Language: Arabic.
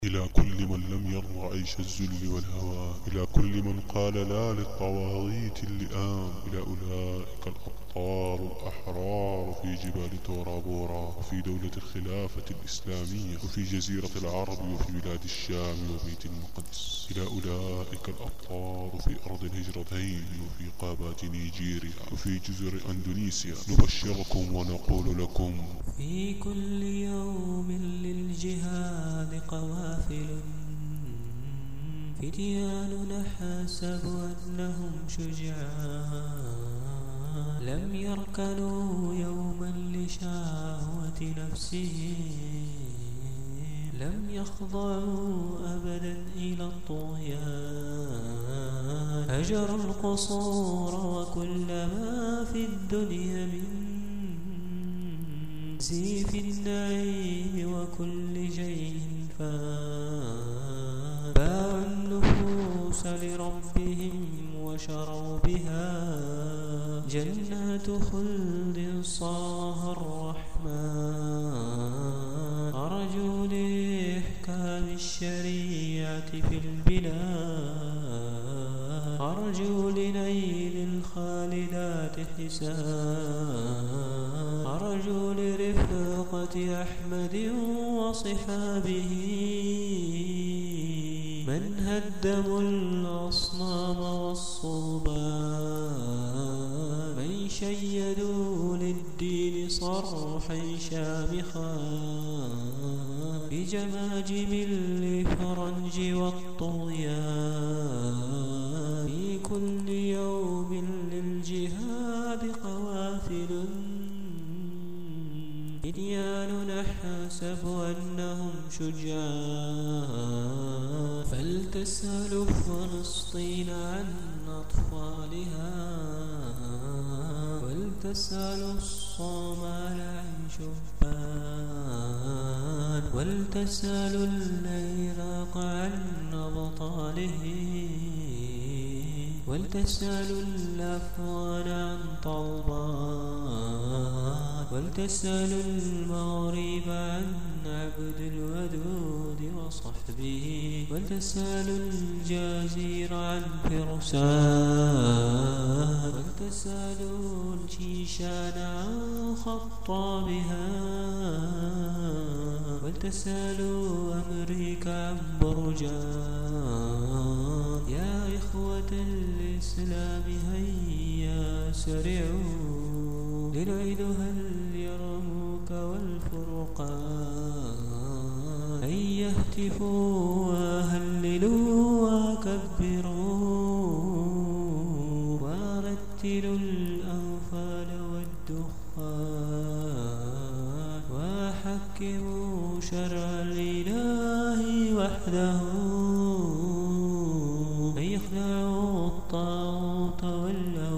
إلى كل من لم يرضى عيش الذل والهوان، إلى كل من قال لا للطواغيت اللئام، إلى أولئك الأبطال الأحرار في جبال تورا بورا، وفي دولة الخلافة الإسلامية، وفي جزيرة العرب، وفي بلاد الشام وبيت المقدس، إلى أولئك الأبطال في أرض الهجرتين، وفي غابات نيجيريا، وفي جزر أندونيسيا، نبشركم ونقول لكم: في كل يوم للجهاد قوافل، فتيان نحسب أنهم شجعان، لم يركنوا يوما لشهوة نفسهم، لم يخضعوا أبدا إلى الطغيان، هجروا القصور وكل ما في الدنيا من زيف النعيم وكل شيء فان، باعوا النفوس لربهم وشروا بها جنات خلد صاغها الرحمن، أرجوا لإحكام الشريعة في البلاد، أرجوا لنيل الخالدات حسان، أرجو لرفقة أحمد وصحابه من هدموا الأصنام والصلبان، من شيدوا للدين صرحا شامخا بجماجم الإفرنج والطغيان، في كل يوم للجهاد قوافل، فتيان نحسب أنهم شجعان، فلتسأل فلسطين عن أطفالها، ولتسأل الصومال عن شبان، ولتسأل العراق عن أبطاله، ولتسأل الأفغان عن طلبان، ولتسأل المغرب عن عبد الودود وصحبه، ولتسأل الجزيرة عن فرسان، ولتسأل الشيشان عن خطابها، ولتسأل أمريكا عن برجان، يا إخوة الإسلام هيا سرعوا لنعيدها اليرموك والفرقان، هيا اهتفوا وهللوا وكبروا ورتلوا الأنفال والدخان، وحكموا شرع الإله وحده، يخلعوا الطاغوت والأوثان،